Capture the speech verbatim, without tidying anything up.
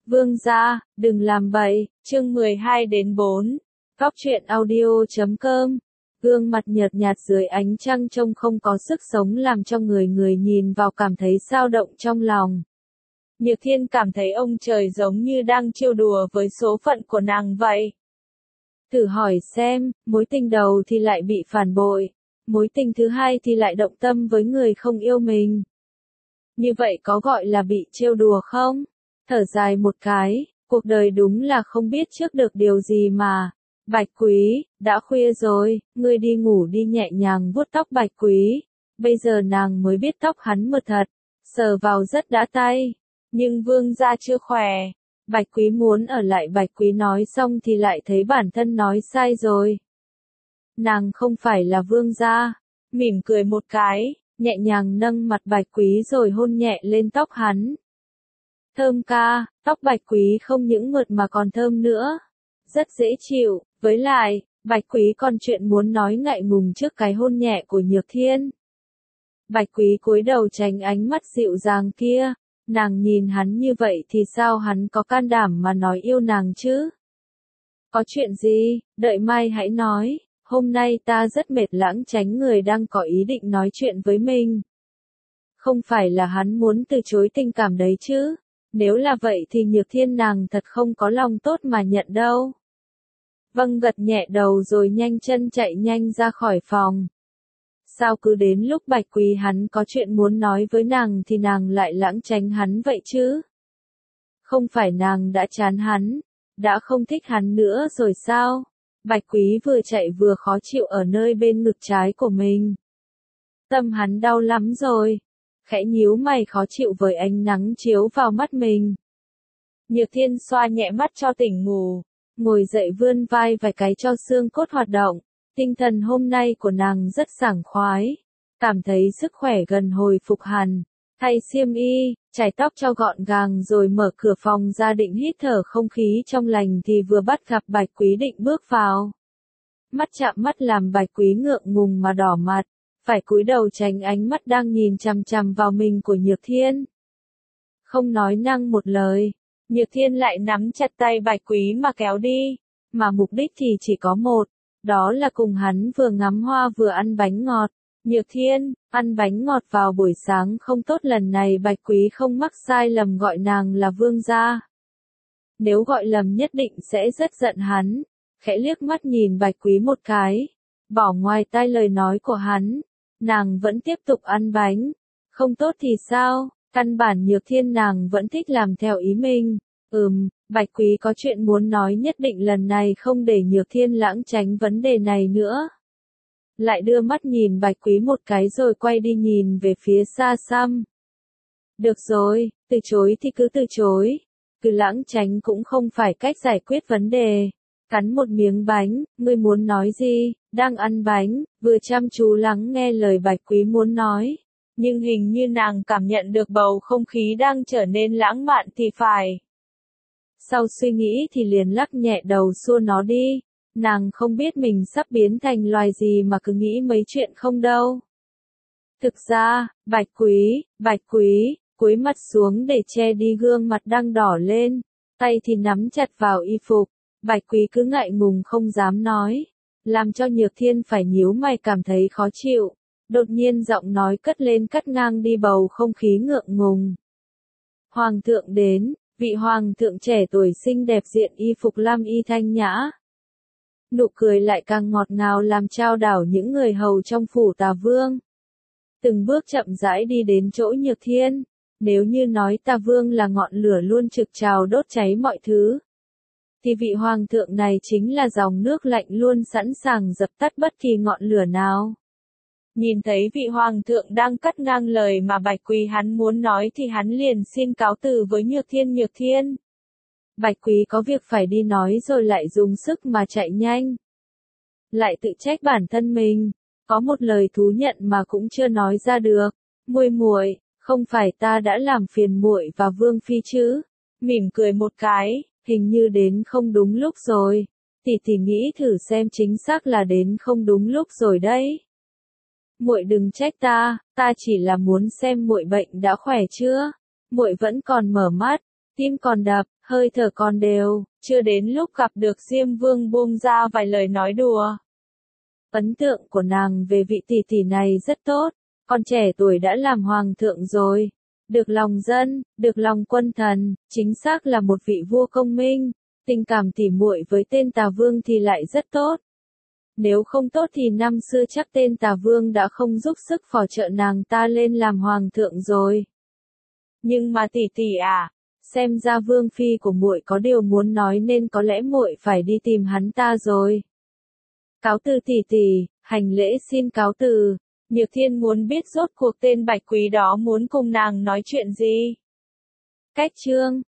Vương gia, đừng làm bậy, chương mười hai đến bốn. Góc truyện audio chấm com. Gương mặt nhợt nhạt dưới ánh trăng trông không có sức sống làm cho người người nhìn vào cảm thấy dao động trong lòng. Nhược Thiên cảm thấy ông trời giống như đang trêu đùa với số phận của nàng vậy. Thử hỏi xem, mối tình đầu thì lại bị phản bội, mối tình thứ hai thì lại động tâm với người không yêu mình. Như vậy có gọi là bị trêu đùa không? Thở dài một cái, cuộc đời đúng là không biết trước được điều gì mà. Bạch Quý, đã khuya rồi, ngươi đi ngủ đi, nhẹ nhàng vuốt tóc Bạch Quý. Bây giờ nàng mới biết tóc hắn mượt thật, sờ vào rất đã tay. Nhưng vương gia chưa khỏe. Bạch Quý muốn ở lại, Bạch Quý nói xong thì lại thấy bản thân nói sai rồi. Nàng không phải là vương gia. Mỉm cười một cái, nhẹ nhàng nâng mặt Bạch Quý rồi hôn nhẹ lên tóc hắn. Thơm ca, tóc Bạch Quý không những mượt mà còn thơm nữa. Rất dễ chịu, với lại, Bạch Quý còn chuyện muốn nói ngại ngùng trước cái hôn nhẹ của Nhược Thiên. Bạch Quý cúi đầu tránh ánh mắt dịu dàng kia, nàng nhìn hắn như vậy thì sao hắn có can đảm mà nói yêu nàng chứ? Có chuyện gì, đợi mai hãy nói, hôm nay ta rất mệt, lãng tránh người đang có ý định nói chuyện với mình. Không phải là hắn muốn từ chối tình cảm đấy chứ? Nếu là vậy thì Nhược Thiên nàng thật không có lòng tốt mà nhận đâu. Vâng, gật nhẹ đầu rồi nhanh chân chạy nhanh ra khỏi phòng. Sao cứ đến lúc Bạch Quý hắn có chuyện muốn nói với nàng thì nàng lại lãng tránh hắn vậy chứ? Không phải nàng đã chán hắn, đã không thích hắn nữa rồi sao? Bạch Quý vừa chạy vừa khó chịu ở nơi bên ngực trái của mình. Tâm hắn đau lắm rồi. Khẽ nhíu mày khó chịu với ánh nắng chiếu vào mắt mình. Nhược Thiên xoa nhẹ mắt cho tỉnh ngủ, ngồi dậy vươn vai vài cái cho xương cốt hoạt động. Tinh thần hôm nay của nàng rất sảng khoái, cảm thấy sức khỏe gần hồi phục hẳn. Thay xiêm y, chải tóc cho gọn gàng rồi mở cửa phòng ra định hít thở không khí trong lành thì vừa bắt gặp Bạch Quý định bước vào. Mắt chạm mắt làm Bạch Quý ngượng ngùng mà đỏ mặt. Phải cúi đầu tránh ánh mắt đang nhìn chằm chằm vào mình của Nhược Thiên. Không nói năng một lời, Nhược Thiên lại nắm chặt tay Bạch Quý mà kéo đi, mà mục đích thì chỉ có một, đó là cùng hắn vừa ngắm hoa vừa ăn bánh ngọt. Nhược Thiên, ăn bánh ngọt vào buổi sáng không tốt, lần này Bạch Quý không mắc sai lầm gọi nàng là vương gia. Nếu gọi lầm nhất định sẽ rất giận hắn, khẽ liếc mắt nhìn Bạch Quý một cái, bỏ ngoài tai lời nói của hắn. Nàng vẫn tiếp tục ăn bánh. Không tốt thì sao, căn bản Nhược Thiên nàng vẫn thích làm theo ý mình. Ừm, Bạch Quý có chuyện muốn nói, nhất định lần này không để Nhược Thiên lãng tránh vấn đề này nữa. Lại đưa mắt nhìn Bạch Quý một cái rồi quay đi nhìn về phía xa xăm. Được rồi, từ chối thì cứ từ chối. Cứ lãng tránh cũng không phải cách giải quyết vấn đề. Cắn một miếng bánh, ngươi muốn nói gì? Đang ăn bánh, vừa chăm chú lắng nghe lời Bạch Quý muốn nói. Nhưng hình như nàng cảm nhận được bầu không khí đang trở nên lãng mạn thì phải. Sau suy nghĩ thì liền lắc nhẹ đầu xua nó đi. Nàng không biết mình sắp biến thành loài gì mà cứ nghĩ mấy chuyện không đâu. Thực ra, Bạch Quý, Bạch Quý, cúi mặt xuống để che đi gương mặt đang đỏ lên. Tay thì nắm chặt vào y phục. Bạch Quý cứ ngại ngùng không dám nói, làm cho Nhược Thiên phải nhíu mày cảm thấy khó chịu. Đột nhiên giọng nói cất lên cắt ngang đi bầu không khí ngượng ngùng. Hoàng thượng đến, vị hoàng thượng trẻ tuổi xinh đẹp diện y phục lam y thanh nhã. Nụ cười lại càng ngọt ngào làm trao đảo những người hầu trong phủ Tà Vương. Từng bước chậm rãi đi đến chỗ Nhược Thiên, nếu như nói Tà Vương là ngọn lửa luôn trực trào đốt cháy mọi thứ, thì vị hoàng thượng này chính là dòng nước lạnh luôn sẵn sàng dập tắt bất kỳ ngọn lửa nào. Nhìn thấy vị hoàng thượng đang cắt ngang lời mà Bạch Quý hắn muốn nói thì hắn liền xin cáo từ với Nhược Thiên. Nhược Thiên, Bạch Quý có việc phải đi nói rồi lại dùng sức mà chạy nhanh. Lại tự trách bản thân mình, có một lời thú nhận mà cũng chưa nói ra được. Muội muội, không phải ta đã làm phiền muội và Vương phi chứ? Mỉm cười một cái. Hình như đến không đúng lúc rồi. Tỷ tỷ nghĩ thử xem, chính xác là đến không đúng lúc rồi đấy. Muội đừng trách ta, ta chỉ là muốn xem muội bệnh đã khỏe chưa. Muội vẫn còn mở mắt, tim còn đập, hơi thở còn đều, chưa đến lúc gặp được Diêm Vương buông ra vài lời nói đùa. Ấn tượng của nàng về vị tỷ tỷ này rất tốt, con trẻ tuổi đã làm hoàng thượng rồi, được lòng dân, được lòng quân thần, chính xác là một vị vua công minh, tình cảm tỉ muội với tên Tà Vương thì lại rất tốt. Nếu không tốt thì năm xưa chắc tên Tà Vương đã không giúp sức phò trợ nàng ta lên làm hoàng thượng rồi. Nhưng mà tỷ tỷ à, xem ra vương phi của muội có điều muốn nói nên có lẽ muội phải đi tìm hắn ta rồi. Cáo từ tỷ tỷ, hành lễ xin cáo từ. Nhược Thiên muốn biết rốt cuộc tên Bạch Quý đó muốn cùng nàng nói chuyện gì. Cách chương